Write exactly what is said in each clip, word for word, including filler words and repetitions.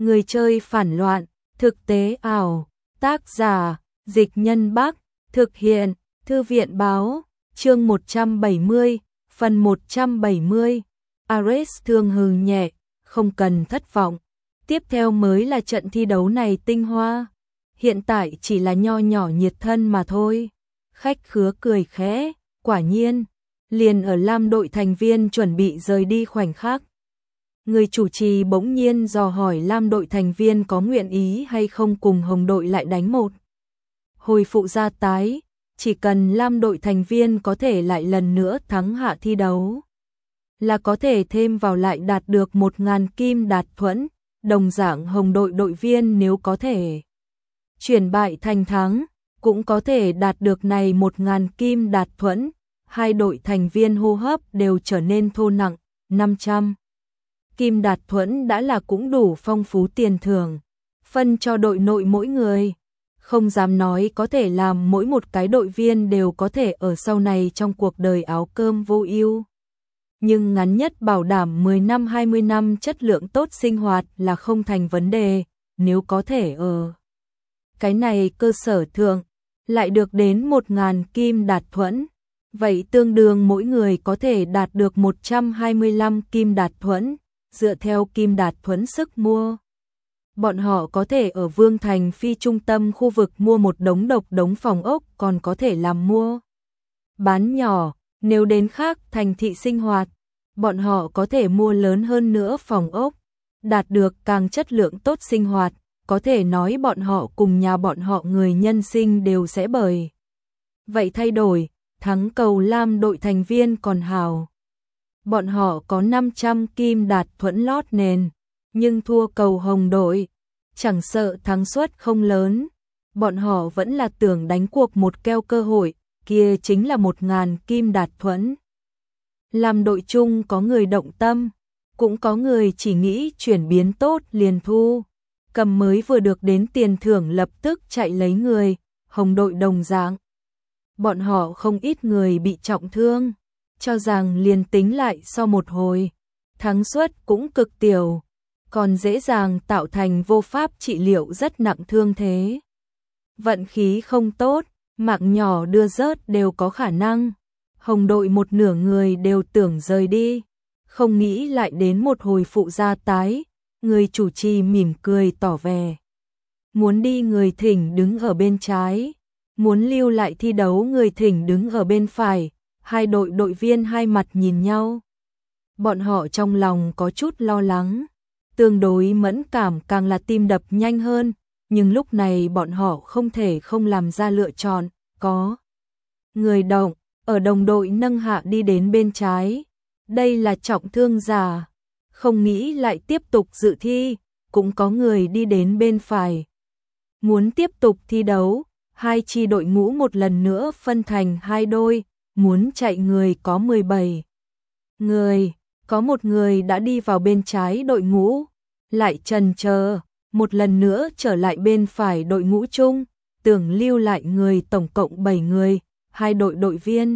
Người chơi phản loạn, thực tế ảo, tác giả, Dịch Nhân Bắc, thực hiện, Thư viện báo, chương một trăm bảy mươi, phần một trăm bảy mươi, Ares thương hừ nhẹ, không cần thất vọng. Tiếp theo mới là trận thi đấu này tinh hoa, hiện tại chỉ là nho nhỏ nhiệt thân mà thôi. Khách khứa cười khẽ, quả nhiên, liền ở Lam đội thành viên chuẩn bị rời đi khoảnh khắc. Người chủ trì bỗng nhiên dò hỏi Lam đội thành viên có nguyện ý hay không cùng Hồng đội lại đánh một hồi phụ gia tái, chỉ cần Lam đội thành viên có thể lại lần nữa thắng hạ thi đấu, là có thể thêm vào lại đạt được một ngàn kim đạt thuẫn, đồng dạng Hồng đội đội viên nếu có thể chuyển bại thành thắng, cũng có thể đạt được này một ngàn kim đạt thuẫn, hai đội thành viên hô hấp đều trở nên thô nặng, năm trăm kim đạt thuẫn đã là cũng đủ phong phú tiền thưởng, phân cho đội nội mỗi người. Không dám nói có thể làm mỗi một cái đội viên đều có thể ở sau này trong cuộc đời áo cơm vô ưu. Nhưng ngắn nhất bảo đảm mười năm hai mươi năm chất lượng tốt sinh hoạt là không thành vấn đề, nếu có thể ở cái này cơ sở thượng, lại được đến một ngàn kim đạt thuẫn. Vậy tương đương mỗi người có thể đạt được một trăm hai mươi lăm kim đạt thuẫn, dựa theo kim đạt thuẫn sức mua. Bọn họ có thể ở Vương Thành phi trung tâm khu vực mua một đống độc đống phòng ốc, còn có thể làm mua bán nhỏ, nếu đến khác thành thị sinh hoạt, bọn họ có thể mua lớn hơn nữa phòng ốc, đạt được càng chất lượng tốt sinh hoạt, có thể nói bọn họ cùng nhà bọn họ người nhân sinh đều sẽ bởi vậy thay đổi. Thắng cầu Lam đội thành viên còn hào, bọn họ có năm trăm kim đạt thuẫn lót nền, nhưng thua cầu Hồng đội, chẳng sợ thắng suất không lớn, bọn họ vẫn là tưởng đánh cuộc một keo cơ hội, kia chính là một ngàn kim đạt thuẫn. Làm đội chung có người động tâm, cũng có người chỉ nghĩ chuyển biến tốt liền thu, cầm mới vừa được đến tiền thưởng lập tức chạy lấy người, Hồng đội đồng dạng. Bọn họ không ít người bị trọng thương, cho rằng liền tính lại sau một hồi, thắng suất cũng cực tiểu, còn dễ dàng tạo thành vô pháp trị liệu rất nặng thương thế. Vận khí không tốt, mạng nhỏ đưa rớt đều có khả năng. Hồng đội một nửa người đều tưởng rời đi, không nghĩ lại đến một hồi phụ gia tái, người chủ trì mỉm cười tỏ vẻ. Muốn đi người thỉnh đứng ở bên trái, muốn lưu lại thi đấu người thỉnh đứng ở bên phải, hai đội đội viên hai mặt nhìn nhau. Bọn họ trong lòng có chút lo lắng, tương đối mẫn cảm càng là tim đập nhanh hơn, nhưng lúc này bọn họ không thể không làm ra lựa chọn, có người động, ở đồng đội nâng hạ đi đến bên trái, đây là trọng thương giả, không nghĩ lại tiếp tục dự thi, cũng có người đi đến bên phải. Muốn tiếp tục thi đấu, hai chi đội ngũ một lần nữa phân thành hai đôi, muốn chạy người có mười bảy người, có một người đã đi vào bên trái đội ngũ, lại chần chờ, một lần nữa trở lại bên phải đội ngũ chung, tưởng lưu lại người tổng cộng bảy người, hai đội đội viên.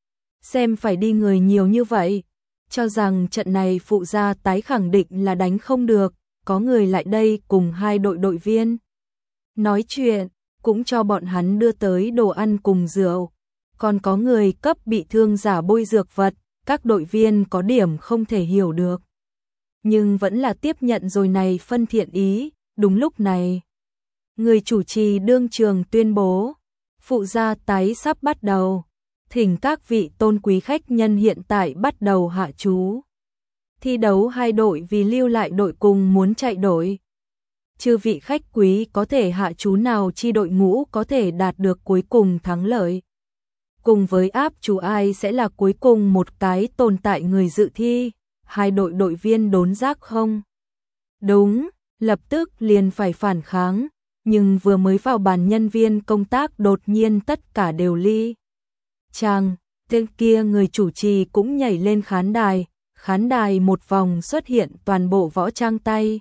Xem phải đi người nhiều như vậy, cho rằng trận này phụ gia tái khẳng định là đánh không được, có người lại đây cùng hai đội đội viên nói chuyện, cũng cho bọn hắn đưa tới đồ ăn cùng rượu, còn có người cấp bị thương giả bôi dược vật, các đội viên có điểm không thể hiểu được. Nhưng vẫn là tiếp nhận rồi này phân thiện ý, đúng lúc này. Người chủ trì đương trường tuyên bố, phụ gia tái sắp bắt đầu, thỉnh các vị tôn quý khách nhân hiện tại bắt đầu hạ chú. Thi đấu hai đội vì lưu lại đội cùng muốn chạy đội. Chư vị khách quý có thể hạ chú nào chi đội ngũ có thể đạt được cuối cùng thắng lợi. Cùng với áp chú ai sẽ là cuối cùng một cái tồn tại người dự thi, hai đội đội viên đốn giác không? Đúng, lập tức liền phải phản kháng, nhưng vừa mới vào bàn nhân viên công tác đột nhiên tất cả đều ly. Chàng, tên kia người chủ trì cũng nhảy lên khán đài, khán đài một vòng xuất hiện toàn bộ võ trang tay.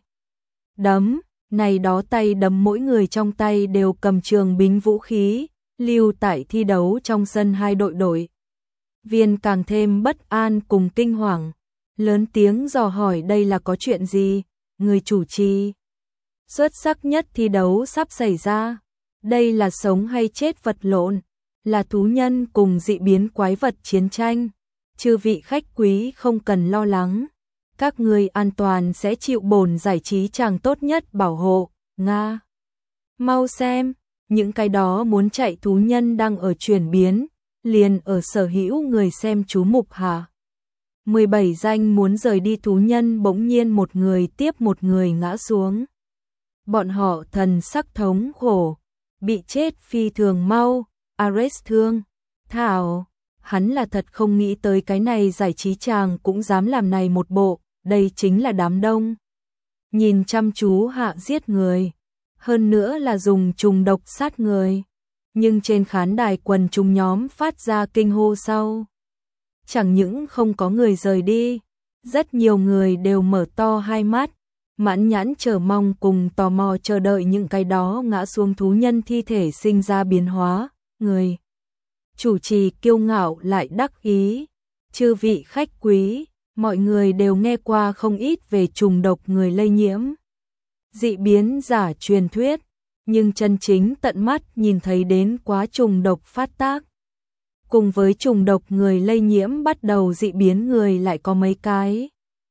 Đấm, này đó tay đấm mỗi người trong tay đều cầm trường bính vũ khí, lưu tại thi đấu trong sân hai đội đội. Viên càng thêm bất an cùng kinh hoàng, lớn tiếng dò hỏi đây là có chuyện gì, người chủ trì. Xuất sắc nhất thi đấu sắp xảy ra. Đây là sống hay chết vật lộn, là thú nhân cùng dị biến quái vật chiến tranh. Chư vị khách quý không cần lo lắng, các người an toàn sẽ chịu bổn giải trí chàng tốt nhất bảo hộ, Nga. Mau xem, những cái đó muốn chạy thú nhân đang ở chuyển biến, liền ở sở hữu người xem chú mục hả? mười bảy danh muốn rời đi thú nhân bỗng nhiên một người tiếp một người ngã xuống. Bọn họ thần sắc thống khổ, bị chết phi thường mau, Ares thương. Thảo, hắn là thật không nghĩ tới cái này giải trí chàng cũng dám làm này một bộ, đây chính là đám đông. Nhìn chăm chú hạ giết người, hơn nữa là dùng trùng độc sát người. Nhưng trên khán đài quần chúng nhóm phát ra kinh hô sau. Chẳng những không có người rời đi, rất nhiều người đều mở to hai mắt, mãn nhãn chờ mong cùng tò mò chờ đợi những cái đó ngã xuống thú nhân thi thể sinh ra biến hóa. Người chủ trì kiêu ngạo lại đắc ý, chư vị khách quý, mọi người đều nghe qua không ít về trùng độc người lây nhiễm, dị biến giả truyền thuyết, nhưng chân chính tận mắt nhìn thấy đến quá trùng độc phát tác. Cùng với trùng độc người lây nhiễm bắt đầu dị biến người lại có mấy cái.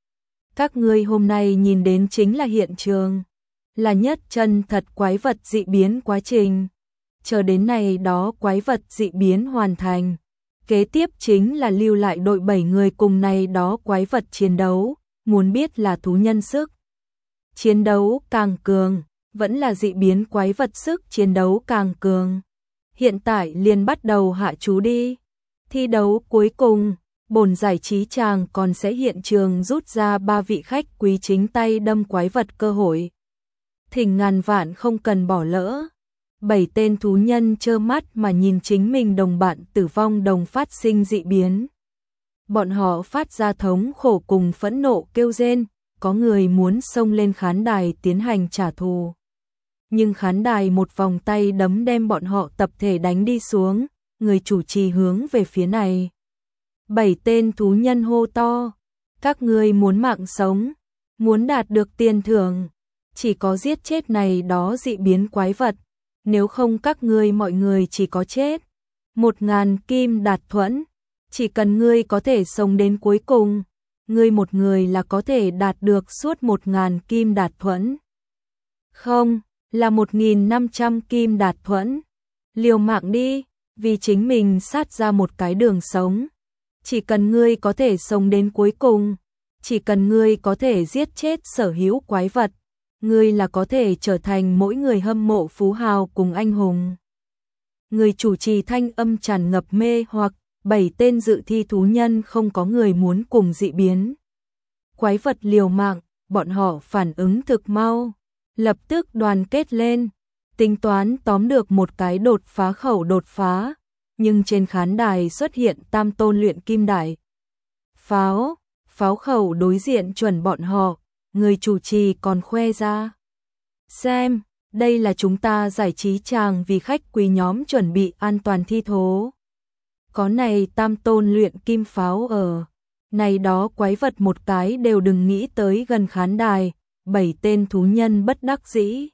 Các ngươi hôm nay nhìn đến chính là hiện trường, là nhất chân thật quái vật dị biến quá trình. Chờ đến này đó quái vật dị biến hoàn thành. Kế tiếp chính là lưu lại đội bảy người cùng này đó quái vật chiến đấu, muốn biết là thú nhân sức chiến đấu càng cường, vẫn là dị biến quái vật sức chiến đấu càng cường. Hiện tại liền bắt đầu hạ chú đi. Thi đấu cuối cùng, bổn giải trí chàng còn sẽ hiện trường rút ra ba vị khách quý chính tay đâm quái vật cơ hội. Thỉnh ngàn vạn không cần bỏ lỡ. Bảy tên thú nhân trơ mắt mà nhìn chính mình đồng bạn tử vong đồng phát sinh dị biến. Bọn họ phát ra thống khổ cùng phẫn nộ kêu rên, có người muốn xông lên khán đài tiến hành trả thù. Nhưng khán đài một vòng tay đấm đem bọn họ tập thể đánh đi xuống, người chủ trì hướng về phía này. Bảy tên thú nhân hô to, các ngươi muốn mạng sống, muốn đạt được tiền thưởng, chỉ có giết chết này đó dị biến quái vật, nếu không các ngươi mọi người chỉ có chết. Một ngàn kim đạt thuẫn, chỉ cần ngươi có thể sống đến cuối cùng, ngươi một người là có thể đạt được suốt một ngàn kim đạt thuẫn. Không, là một nghìn năm trăm kim đạt thuẫn. Liều mạng đi, vì chính mình sát ra một cái đường sống. Chỉ cần ngươi có thể sống đến cuối cùng, chỉ cần ngươi có thể giết chết sở hữu quái vật, ngươi là có thể trở thành mỗi người hâm mộ phú hào cùng anh hùng. Người chủ trì thanh âm tràn ngập mê hoặc, bảy tên dự thi thú nhân không có người muốn cùng dị biến quái vật liều mạng, bọn họ phản ứng thực mau, lập tức đoàn kết lên, tính toán tóm được một cái đột phá khẩu đột phá, nhưng trên khán đài xuất hiện tam tôn luyện kim đại pháo, pháo khẩu đối diện chuẩn bọn họ, người chủ trì còn khoe ra. Xem, đây là chúng ta giải trí chàng vì khách quý nhóm chuẩn bị an toàn thi thố. Có này tam tôn luyện kim pháo ở, này đó quái vật một cái đều đừng nghĩ tới gần khán đài, bảy tên thú nhân bất đắc dĩ.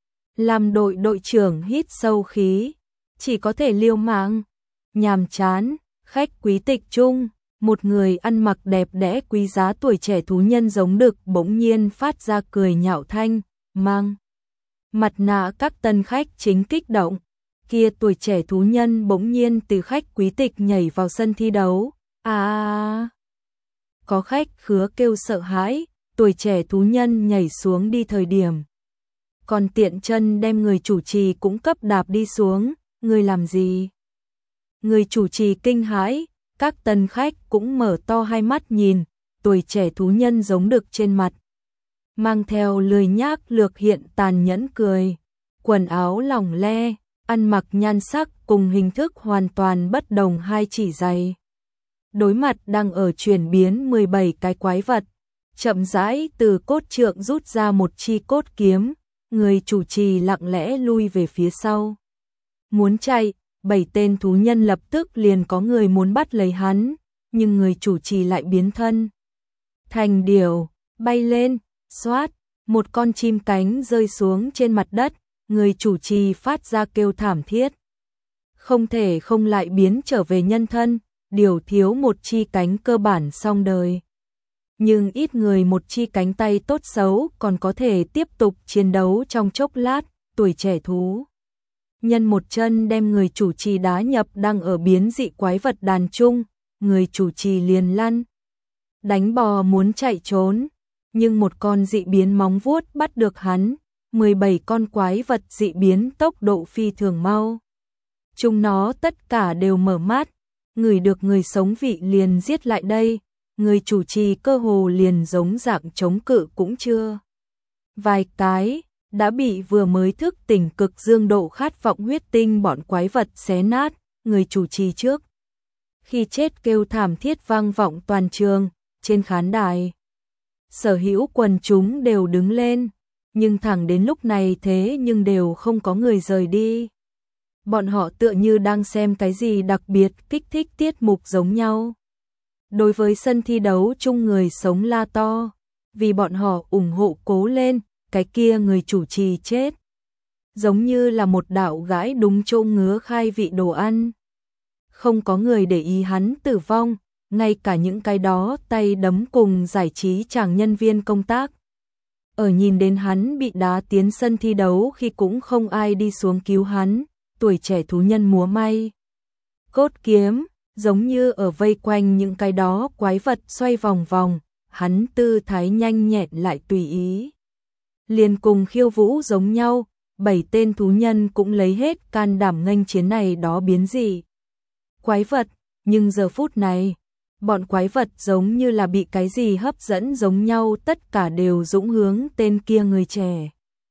Làm đội đội trưởng hít sâu khí, chỉ có thể liều mạng, nhàm chán, khách quý tịch chung, một người ăn mặc đẹp đẽ quý giá tuổi trẻ thú nhân giống đực bỗng nhiên phát ra cười nhạo thanh, mang mặt nạ các tân khách chính kích động. Kia tuổi trẻ thú nhân bỗng nhiên từ khách quý tịch nhảy vào sân thi đấu. À, có khách khứa kêu sợ hãi, tuổi trẻ thú nhân nhảy xuống đi thời điểm. Còn tiện chân đem người chủ trì cũng cấp đạp đi xuống, người làm gì? Người chủ trì kinh hãi, các tân khách cũng mở to hai mắt nhìn, tuổi trẻ thú nhân giống đực trên mặt. Mang theo lười nhác lược hiện tàn nhẫn cười, quần áo lỏng le, ăn mặc nhan sắc cùng hình thức hoàn toàn bất đồng hai chỉ giày. Đối mặt đang ở chuyển biến mười bảy cái quái vật, chậm rãi từ cốt trượng rút ra một chi cốt kiếm, người chủ trì lặng lẽ lui về phía sau. Muốn chạy, bảy tên thú nhân lập tức liền có người muốn bắt lấy hắn, nhưng người chủ trì lại biến thân thành điểu, bay lên, xoát, Một con chim cánh rơi xuống trên mặt đất, người chủ trì phát ra kêu thảm thiết. Không thể không lại biến trở về nhân thân, điều thiếu một chi cánh cơ bản xong đời. Nhưng ít người một chi cánh tay tốt xấu còn có thể tiếp tục chiến đấu trong chốc lát, tuổi trẻ thú. Nhân một chân đem người chủ trì đá nhập đang ở biến dị quái vật đàn chung, người chủ trì liền lăn. Đánh bò muốn chạy trốn, nhưng một con dị biến móng vuốt bắt được hắn, mười bảy con quái vật dị biến tốc độ phi thường mau. Chúng nó tất cả đều mở mắt, ngửi được người sống vị liền giết lại đây, người chủ trì cơ hồ liền giống dạng chống cự cũng chưa. Vài cái, đã bị vừa mới thức tỉnh cực dương độ khát vọng huyết tinh bọn quái vật xé nát, người chủ trì trước. Khi chết kêu thảm thiết vang vọng toàn trường, trên khán đài. Sở hữu quần chúng đều đứng lên, nhưng thẳng đến lúc này thế nhưng đều không có người rời đi. Bọn họ tựa như đang xem cái gì đặc biệt kích thích tiết mục giống nhau. Đối với sân thi đấu chung người sống la to, vì bọn họ ủng hộ cố lên, cái kia người chủ trì chết. Giống như là một đạo gãi đúng chỗ ngứa khai vị đồ ăn. Không có người để ý hắn tử vong, ngay cả những cái đó tay đấm cùng giải trí chàng nhân viên công tác. Ở nhìn đến hắn bị đá tiến sân thi đấu khi cũng không ai đi xuống cứu hắn, tuổi trẻ thú nhân múa may. Cốt kiếm, giống như ở vây quanh những cái đó quái vật xoay vòng vòng, hắn tư thái nhanh nhẹn lại tùy ý. Liền cùng khiêu vũ giống nhau, bảy tên thú nhân cũng lấy hết can đảm nghênh chiến này đó biến dị quái vật, nhưng giờ phút này, bọn quái vật giống như là bị cái gì hấp dẫn giống nhau, tất cả đều dũng hướng tên kia người trẻ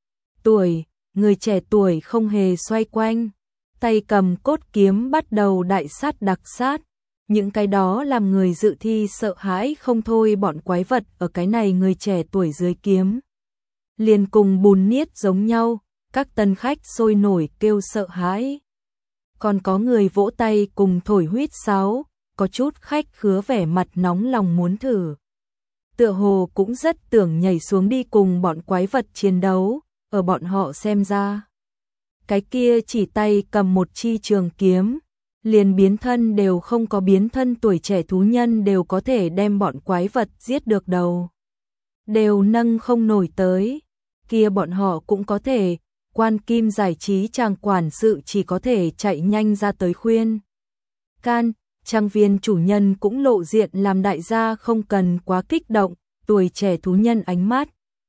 tuổi, người trẻ tuổi không hề xoay quanh, tay cầm cốt kiếm bắt đầu đại sát đặc sát, những cái đó làm người dự thi sợ hãi không thôi. Bọn quái vật ở cái này người trẻ tuổi dưới kiếm liền cùng bùn niết giống nhau, các tân khách sôi nổi kêu sợ hãi. Còn có người vỗ tay cùng thổi huýt sáo, có chút khách khứa vẻ mặt nóng lòng muốn thử. Tựa hồ cũng rất tưởng nhảy xuống đi cùng bọn quái vật chiến đấu, ở bọn họ xem ra. Cái kia chỉ tay cầm một chi trường kiếm, liền biến thân đều không có biến thân tuổi trẻ thú nhân đều có thể đem bọn quái vật giết được đầu. Đều nâng không nổi tới, kia bọn họ cũng có thể, quan kim giải trí chàng quản sự chỉ có thể chạy nhanh ra tới khuyên. Can, trang viên chủ nhân cũng lộ diện làm đại gia không cần quá kích động, tuổi trẻ thú nhân ánh mắt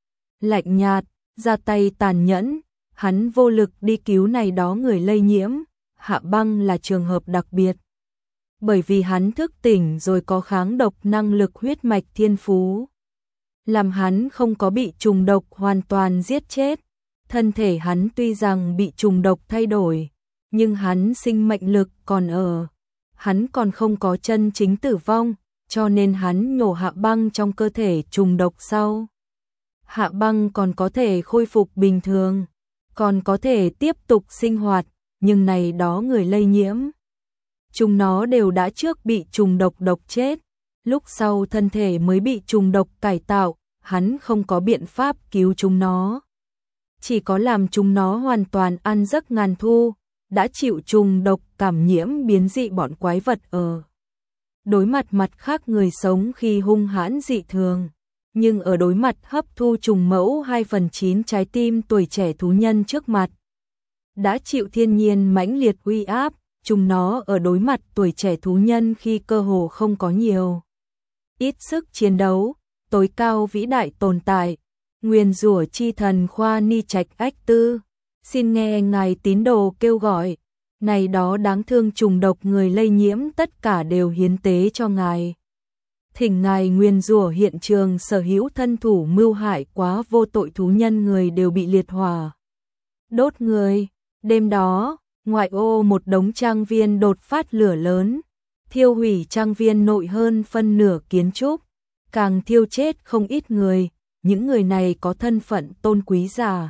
lạnh nhạt, ra tay tàn nhẫn, hắn vô lực đi cứu này đó người lây nhiễm, Hạ Băng là trường hợp đặc biệt. Bởi vì hắn thức tỉnh rồi có kháng độc năng lực huyết mạch thiên phú. Làm hắn không có bị trùng độc hoàn toàn giết chết. Thân thể hắn tuy rằng bị trùng độc thay đổi, nhưng hắn sinh mệnh lực còn ở. Hắn còn không có chân chính tử vong, cho nên hắn nhổ Hạ Băng trong cơ thể trùng độc sau. Hạ Băng còn có thể khôi phục bình thường, còn có thể tiếp tục sinh hoạt, nhưng này đó người lây nhiễm. Chúng nó đều đã trước bị trùng độc độc chết, lúc sau thân thể mới bị trùng độc cải tạo, hắn không có biện pháp cứu chúng nó. Chỉ có làm chúng nó hoàn toàn ăn giấc ngàn thu, đã chịu trùng độc cảm nhiễm biến dị bọn quái vật ở. Đối mặt mặt khác người sống khi hung hãn dị thường, nhưng ở đối mặt hấp thu trùng mẫu hai phần chín trái tim tuổi trẻ thú nhân trước mặt. Đã chịu thiên nhiên mãnh liệt uy áp, chúng nó ở đối mặt tuổi trẻ thú nhân khi cơ hồ không có nhiều. Ít sức chiến đấu, tối cao vĩ đại tồn tại, nguyền rủa chi thần Khoa Ni Trạch Ách Tư, xin nghe ngài tín đồ kêu gọi, này đó đáng thương trùng độc người lây nhiễm tất cả đều hiến tế cho ngài. Thỉnh ngài nguyền rủa hiện trường sở hữu thân thủ mưu hại quá vô tội thú nhân người đều bị liệt hỏa. Đốt người, đêm đó, ngoại ô một đống trang viên đột phát lửa lớn, thiêu hủy trang viên nội hơn phân nửa kiến trúc, càng thiêu chết không ít người, những người này có thân phận tôn quý giả.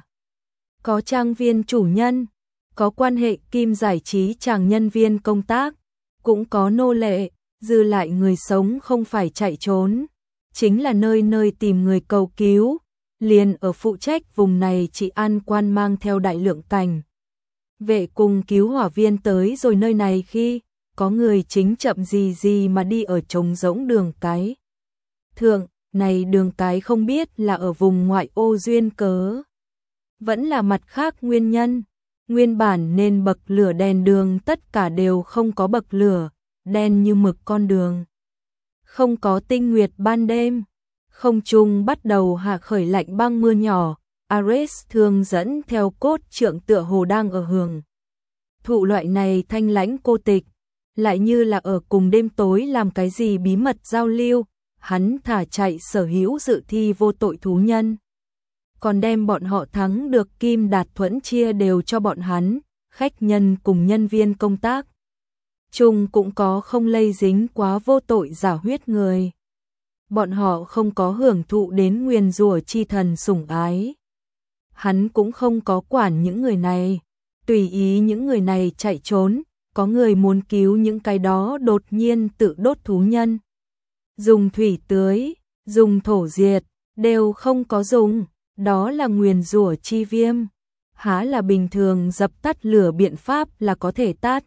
Có trang viên chủ nhân, có quan hệ kim giải trí chàng nhân viên công tác, cũng có nô lệ, dư lại người sống không phải chạy trốn, chính là nơi nơi tìm người cầu cứu, liền ở phụ trách vùng này trị an quan mang theo đại lượng cảnh. Vệ cùng cứu hỏa viên tới rồi nơi này khi có người chính chậm gì gì mà đi ở trống rỗng đường cái. Thượng, này đường cái không biết là ở vùng ngoại ô duyên cớ. Vẫn là mặt khác nguyên nhân. Nguyên bản nên bậc lửa đèn đường tất cả đều không có bậc lửa, đen như mực con đường. Không có tinh nguyệt ban đêm. Không trung bắt đầu hạ khởi lạnh băng mưa nhỏ, Ares thường dẫn theo cốt trượng tựa hồ đang ở hưởng. Thụ loại này thanh lãnh cô tịch, lại như là ở cùng đêm tối làm cái gì bí mật giao lưu, hắn thả chạy sở hữu dự thi vô tội thú nhân. Còn đem bọn họ thắng được kim đạt thuẫn chia đều cho bọn hắn, khách nhân cùng nhân viên công tác. Chung cũng có không lây dính quá vô tội giả huyết người. Bọn họ không có hưởng thụ đến nguyền rủa chi thần sủng ái. Hắn cũng không có quản những người này, tùy ý những người này chạy trốn, có người muốn cứu những cái đó đột nhiên tự đốt thú nhân. Dùng thủy tưới, dùng thổ diệt, đều không có dùng, đó là nguyền rủa chi viêm. Há là bình thường dập tắt lửa biện pháp là có thể tát.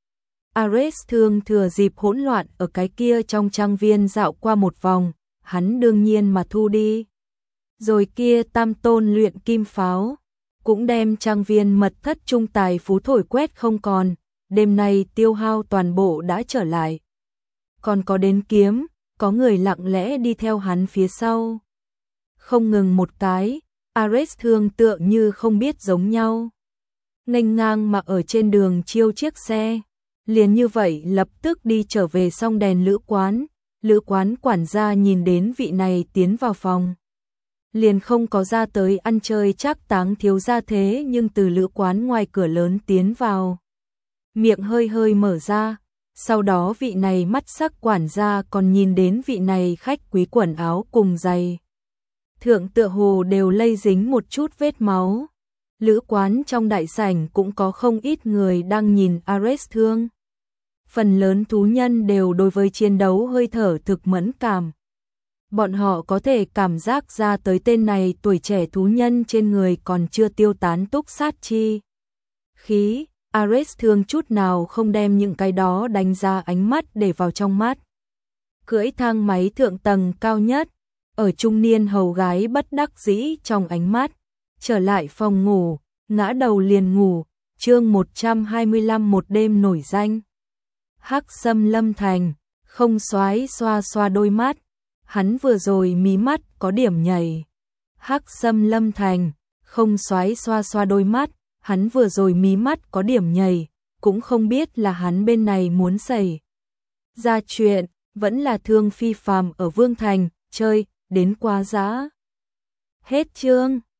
Ares thường thừa dịp hỗn loạn ở cái kia trong trang viên dạo qua một vòng, hắn đương nhiên mà thu đi. Rồi kia tam tôn luyện kim pháo, cũng đem trang viên mật thất trung tài phú thổi quét không còn, đêm nay tiêu hao toàn bộ đã trở lại. Còn có đến kiếm, có người lặng lẽ đi theo hắn phía sau. Không ngừng một cái, Ares thường tựa như không biết giống nhau. Nghênh ngang mà ở trên đường chiêu chiếc xe. Liền như vậy lập tức đi trở về xong đèn lữ quán, lữ quán quản gia nhìn đến vị này tiến vào phòng. Liền không có ra tới ăn chơi chắc táng thiếu gia thế nhưng từ lữ quán ngoài cửa lớn tiến vào. Miệng hơi hơi mở ra, sau đó vị này mắt sắc quản gia còn nhìn đến vị này khách quý quần áo cùng giày. Thượng tựa hồ đều lây dính một chút vết máu. Lữ quán trong đại sảnh cũng có không ít người đang nhìn Ares thương. Phần lớn thú nhân đều đối với chiến đấu hơi thở thực mẫn cảm. Bọn họ có thể cảm giác ra tới tên này tuổi trẻ thú nhân trên người còn chưa tiêu tán túc sát chi. Khí, Ares thương chút nào không đem những cái đó đánh ra ánh mắt để vào trong mắt. Cưỡi thang máy thượng tầng cao nhất, ở trung niên hầu gái bất đắc dĩ trong ánh mắt. Trở lại phòng ngủ, ngã đầu liền ngủ, chương một trăm hai mươi lăm một đêm nổi danh. Hắc Sâm Lâm Thành, không xoái xoa xoa đôi mắt, hắn vừa rồi mí mắt có điểm nhảy. Hắc Sâm Lâm Thành, không xoái xoa xoa đôi mắt, hắn vừa rồi mí mắt có điểm nhảy, cũng không biết là hắn bên này muốn xảy ra chuyện, vẫn là Thương Phi phàm ở Vương Thành, chơi, đến quá giá. Hết chương.